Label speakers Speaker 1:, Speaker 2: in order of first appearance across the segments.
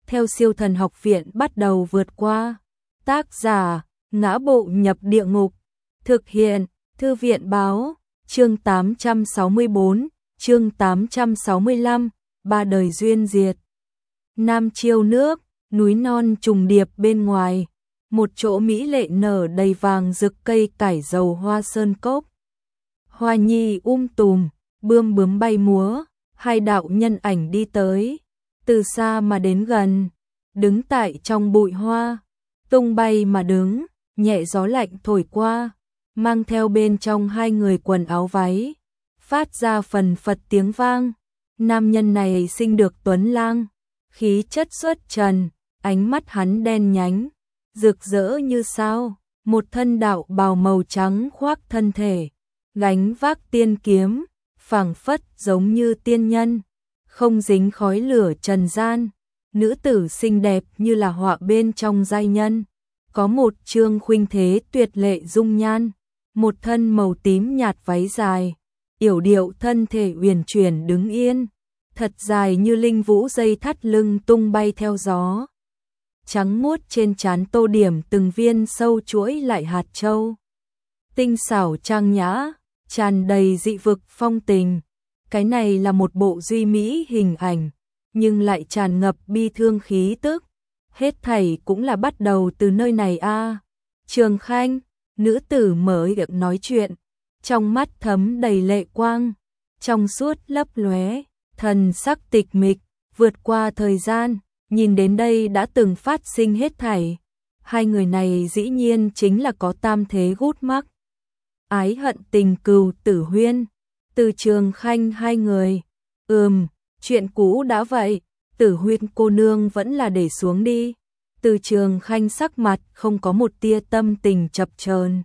Speaker 1: theo Siêu Thần Học Viện bắt đầu vượt qua. Tác giả: Ngã Bộ Nhập Địa Ngục. Thực hiện: Thư viện báo. Chương 864, chương 865, ba đời duyên diệt. Nam Chiêu nước, núi non trùng điệp bên ngoài, một chỗ mỹ lệ nở đầy vàng rực cây cải dầu hoa sơn cốc. Hoa nhi tùm, bươm bướm bay múa, hai đạo nhân ảnh đi tới, từ xa mà đến gần, đứng tại trong bụi hoa, tung bay mà đứng, nhẹ gió lạnh thổi qua, mang theo bên trong hai người quần áo váy, phát ra phần phật tiếng vang. Nam nhân này sinh được tuấn lang, khí chất xuất trần, ánh mắt hắn đen nhánh, rực rỡ như sao, một thân đạo bào màu trắng khoác thân thể, gánh vác tiên kiếm, phảng phất giống như tiên nhân, không dính khói lửa trần gian, nữ tử xinh đẹp như là họa bên trong giai nhân, có một trương khuynh thế tuyệt lệ dung nhan, một thân màu tím nhạt váy dài, yểu điệu thân thể uyển chuyển đứng yên, thật dài như linh vũ dây thắt lưng tung bay theo gió. Trắng muốt trên trán tô điểm từng viên sâu chuỗi lại hạt châu. Tinh xảo trang nhã, tràn đầy dị vực phong tình. Cái này là một bộ duy mỹ hình ảnh, nhưng lại tràn ngập bi thương khí tức. Hết thảy cũng là bắt đầu từ nơi này a. Trường Khanh, nữ tử mới được nói chuyện, trong mắt thấm đầy lệ quang, trong suốt lấp lóe, thần sắc tịch mịch, vượt qua thời gian, nhìn đến đây đã từng phát sinh hết thảy. Hai người này dĩ nhiên chính là có tam thế gút mắc. Ái hận tình cừu Tử Huyên, Từ Trường Khanh hai người. Chuyện cũ đã vậy, Tử Huyên cô nương vẫn là để xuống đi. Từ Trường Khanh sắc mặt không có một tia tâm tình chập chờn.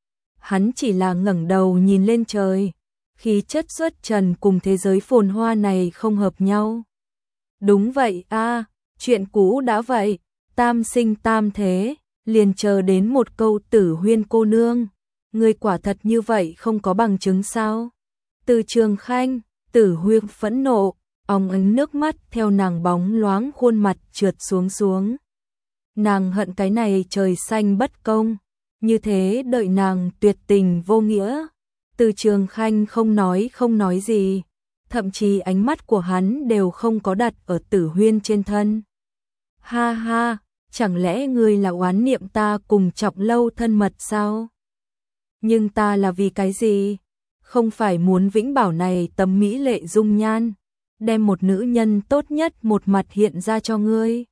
Speaker 1: Hắn chỉ là ngẩng đầu nhìn lên trời, khí chất xuất trần cùng thế giới phồn hoa này không hợp nhau. Đúng vậy a, chuyện cũ đã vậy, tam sinh tam thế, liền chờ đến một câu Tử Huyên cô nương, người quả thật như vậy không có bằng chứng sao? Từ Trường Khanh, Tử Huyên phẫn nộ, óng ánh nước mắt theo nàng bóng loáng khuôn mặt trượt xuống. Nàng hận cái này trời xanh bất công, như thế đợi nàng tuyệt tình vô nghĩa. Từ Trường Khanh không nói gì, thậm chí ánh mắt của hắn đều không có đặt ở Tử Huyên trên thân. Ha ha, chẳng lẽ ngươi là oán niệm ta cùng Trọng Lâu thân mật sao? Nhưng ta là vì cái gì? Không phải muốn vĩnh bảo này tấm mỹ lệ dung nhan, đem một nữ nhân tốt nhất một mặt hiện ra cho ngươi.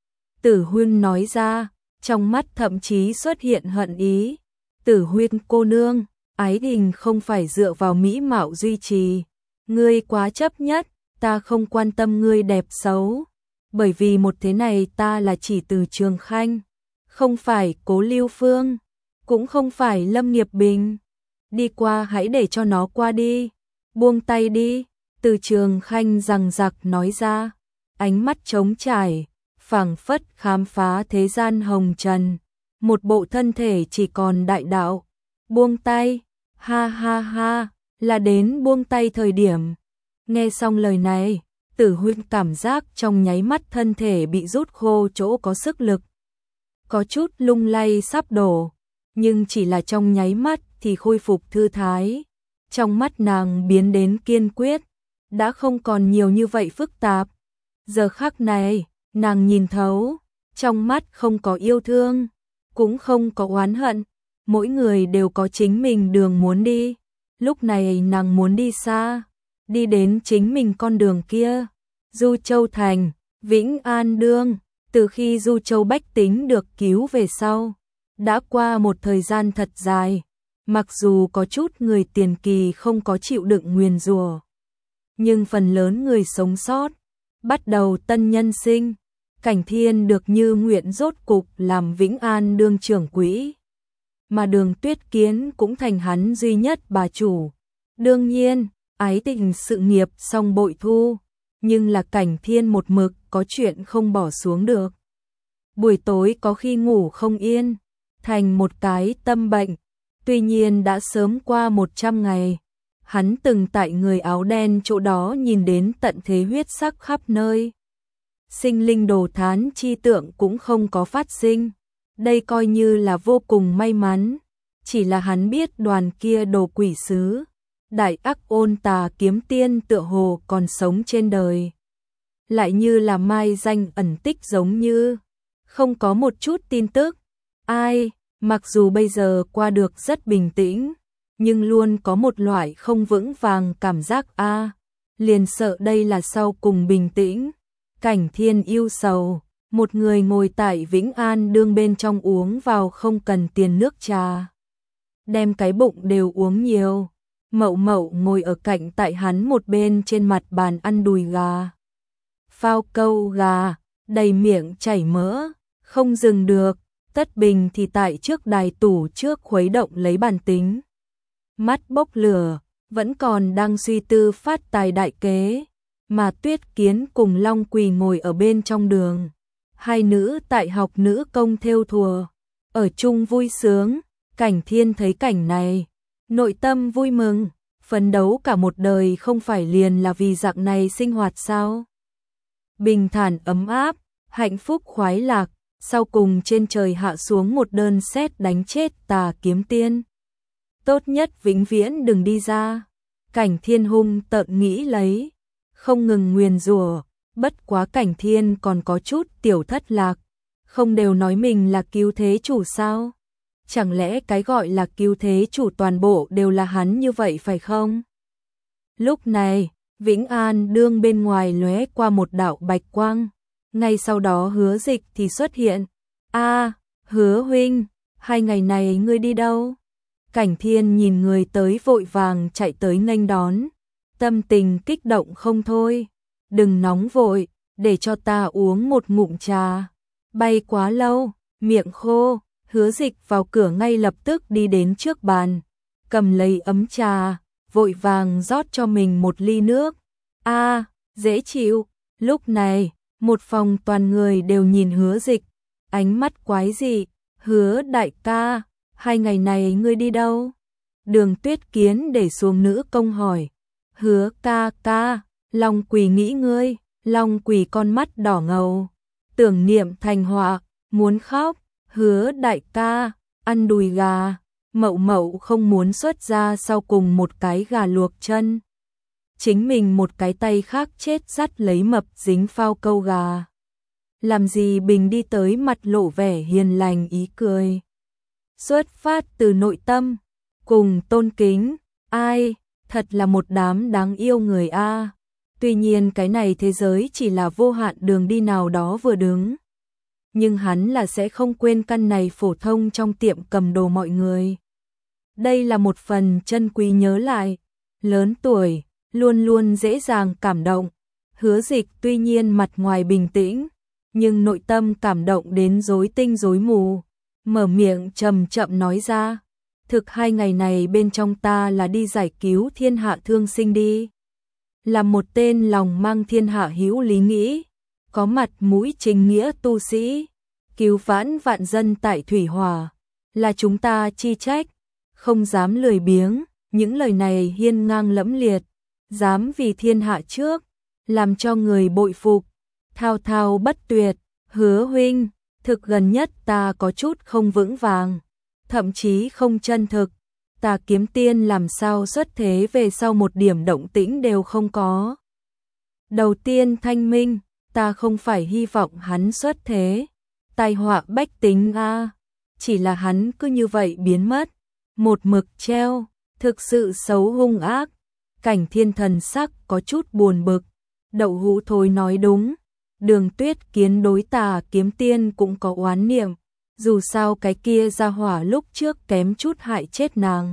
Speaker 1: Tử Huyên nói ra, trong mắt thậm chí xuất hiện hận ý. Tử Huyên cô nương, ái tình không phải dựa vào mỹ mạo duy trì. Ngươi quá chấp nhất, ta không quan tâm ngươi đẹp xấu. Bởi vì một thế này ta là chỉ Từ Trường Khanh, không phải Cố Lưu Phương, cũng không phải Lâm Nghiệp Bình. Đi qua hãy để cho nó qua đi, buông tay đi. Từ Trường Khanh rằng giặc nói ra, ánh mắt trống trải, phảng phất khám phá thế gian hồng trần, một bộ thân thể chỉ còn đại đạo. Buông tay, ha ha ha, là đến buông tay thời điểm. Nghe xong lời này, Tử Huyên cảm giác trong nháy mắt thân thể bị rút khô chỗ có sức lực, có chút lung lay sắp đổ, nhưng chỉ là trong nháy mắt thì khôi phục thư thái. Trong mắt nàng biến đến kiên quyết, đã không còn nhiều như vậy phức tạp. Giờ khắc này, nàng nhìn thấu, trong mắt không có yêu thương, cũng không có oán hận, mỗi người đều có chính mình đường muốn đi. Lúc này nàng muốn đi xa, đi đến chính mình con đường kia. Du Châu Thành, Vĩnh An Đương, từ khi Du Châu bách tính được cứu về sau, đã qua một thời gian thật dài, mặc dù có chút người tiền kỳ không có chịu đựng nguyền rủa, nhưng phần lớn người sống sót, bắt đầu tân nhân sinh. Cảnh Thiên được như nguyện rốt cục làm Vĩnh An Đương trưởng quỹ, mà Đường Tuyết Kiến cũng thành hắn duy nhất bà chủ. Đương nhiên, ái tình sự nghiệp xong bội thu, nhưng là Cảnh Thiên một mực có chuyện không bỏ xuống được. Buổi tối có khi ngủ không yên, thành một cái tâm bệnh. Tuy nhiên đã sớm qua 100 ngày, hắn từng tại người áo đen chỗ đó nhìn đến tận thế huyết sắc khắp nơi. sinh linh đồ thán chi tượng cũng không có phát sinh. Đây coi như là vô cùng may mắn, chỉ là hắn biết đoàn kia đồ quỷ sứ, đại ác ôn tà kiếm tiên tựa hồ còn sống trên đời. Lại như là mai danh ẩn tích giống như, không có một chút tin tức. Ai, mặc dù bây giờ qua được rất bình tĩnh, nhưng luôn có một loại không vững vàng cảm giác liền sợ đây là sau cùng bình tĩnh. Cảnh Thiên yêu sầu, một người ngồi tại Vĩnh An Đương bên trong uống vào không cần tiền nước trà. Đem cái bụng đều uống nhiều. Mậu Mậu ngồi ở cạnh tại hắn một bên trên mặt bàn ăn đùi gà. Phao câu gà, đầy miệng chảy mỡ, không dừng được. Tất Bình thì tại trước đài tủ trước khuấy động lấy bàn tính. Mắt bốc lửa, vẫn còn đang suy tư phát tài đại kế. Mà Tuyết Kiến cùng Long Quỳ ngồi ở bên trong đường. Hai nữ tại học nữ công thêu thùa, ở chung vui sướng. Cảnh Thiên thấy cảnh này, nội tâm vui mừng, phấn đấu cả một đời không phải liền là vì dạng này sinh hoạt sao? Bình thản ấm áp, hạnh phúc khoái lạc, sau cùng trên trời hạ xuống một đơn sét đánh chết tà kiếm tiên. Tốt nhất vĩnh viễn đừng đi ra. Cảnh Thiên hung tợn nghĩ lấy, không ngừng nguyền rủa, bất quá Cảnh Thiên còn có chút tiểu thất lạc, không đều nói mình là cứu thế chủ sao? Chẳng lẽ cái gọi là cứu thế chủ toàn bộ đều là hắn như vậy phải không? Lúc này, Vĩnh An Đương bên ngoài lóe qua một đạo bạch quang, ngay sau đó Hứa Dịch thì xuất hiện. Hứa huynh, 2 ngày này ngươi đi đâu? Cảnh Thiên nhìn người tới vội vàng chạy tới nghênh đón, tâm tình kích động không thôi. Đừng nóng vội, để cho ta uống một ngụm trà. Bay quá lâu, miệng khô. Hứa Dịch vào cửa ngay lập tức đi đến trước bàn, cầm lấy ấm trà, vội vàng rót cho mình một ly nước. Dễ chịu. Lúc này, một phòng toàn người đều nhìn Hứa Dịch, ánh mắt quái dị. Hứa đại ca, 2 ngày này ngươi đi đâu? Đường Tuyết Kiến để xuống nữ công hỏi. Hứa ca ca, Long Quỳ nghĩ ngươi. Long Quỳ con mắt đỏ ngầu, tưởng niệm thành họa, muốn khóc. Hứa đại ca, ăn đùi gà. Mậu Mậu không muốn xuất ra sau cùng một cái gà luộc chân. Chính mình một cái tay khác chết dắt lấy mập dính phao câu gà. Làm gì Bình đi tới mặt lộ vẻ hiền lành ý cười. Xuất phát từ nội tâm, cùng tôn kính. Ai, thật là một đám đáng yêu người a. Tuy nhiên cái này thế giới chỉ là vô hạn đường đi nào đó vừa đứng. Nhưng hắn là sẽ không quên căn này phổ thông trong tiệm cầm đồ mọi người. Đây là một phần chân quý nhớ lại. Lớn tuổi, luôn luôn dễ dàng cảm động. Hứa Dịch tuy nhiên mặt ngoài bình tĩnh, nhưng nội tâm cảm động đến rối tinh rối mù. Mở miệng chậm chậm nói ra. Thực 2 ngày này bên trong ta là đi giải cứu thiên hạ thương sinh đi. Là một tên lòng mang thiên hạ hữu lý nghĩ, có mặt mũi chính nghĩa tu sĩ, cứu vãn vạn dân tại thủy hỏa, là chúng ta chi trách, không dám lười biếng. Những lời này hiên ngang lẫm liệt, dám vì thiên hạ trước, làm cho người bội phục, thao thao bất tuyệt. Hứa huynh, thực gần nhất ta có chút không vững vàng, thậm chí không chân thực. Tà kiếm tiên làm sao xuất thế về sau một điểm động tĩnh đều không có. Đầu tiên thanh minh, ta không phải hy vọng hắn xuất thế, tai họa bách tính chỉ là hắn cứ như vậy biến mất, một mực treo, thực sự xấu hung ác. Cảnh Thiên thần sắc có chút buồn bực. Đậu hũ thối nói đúng, Đường Tuyết Kiến đối Tà kiếm tiên cũng có oán niệm, dù sao cái kia ra hỏa lúc trước kém chút hại chết nàng.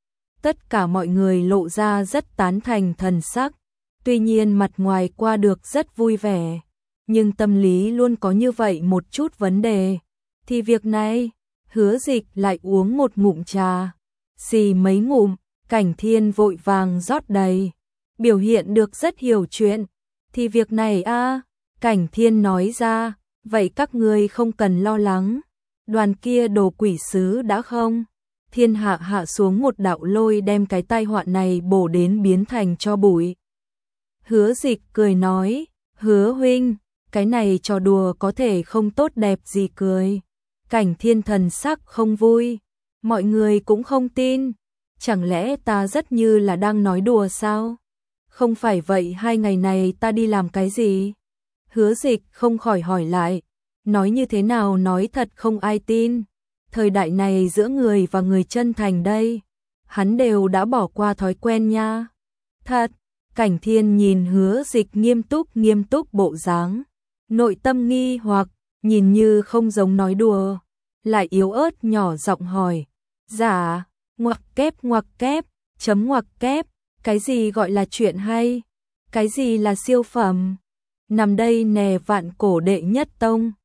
Speaker 1: Tất cả mọi người lộ ra rất tán thành thần sắc, tuy nhiên mặt ngoài qua được rất vui vẻ, nhưng tâm lý luôn có như vậy một chút vấn đề. Thì việc này, Hứa Dịch lại uống một ngụm trà, xì mấy ngụm. Cảnh Thiên vội vàng rót đầy, biểu hiện được rất hiểu chuyện. Thì việc này Cảnh Thiên nói ra, vậy các ngươi không cần lo lắng, đoàn kia đồ quỷ sứ đã không. Thiên hạ hạ xuống một đạo lôi đem cái tai họa này bổ đến biến thành tro bụi. Hứa Dịch cười nói, Hứa huynh, cái này trò đùa có thể không tốt đẹp gì cười. Cảnh Thiên thần sắc không vui, mọi người cũng không tin, chẳng lẽ ta rất như là đang nói đùa sao? Không phải vậy 2 ngày này ta đi làm cái gì? Hứa Dịch không khỏi hỏi lại, nói như thế nào nói thật không ai tin. Thời đại này giữa người và người chân thành đây, hắn đều đã bỏ qua thói quen nha. Thật, Cảnh Thiên nhìn Hứa Dịch nghiêm túc bộ dáng, nội tâm nghi hoặc, nhìn như không giống nói đùa, lại yếu ớt nhỏ giọng hỏi, dạ, ngoặc kép, chấm ngoặc kép, cái gì gọi là chuyện hay, cái gì là siêu phẩm, nằm đây nè vạn cổ đệ nhất tông.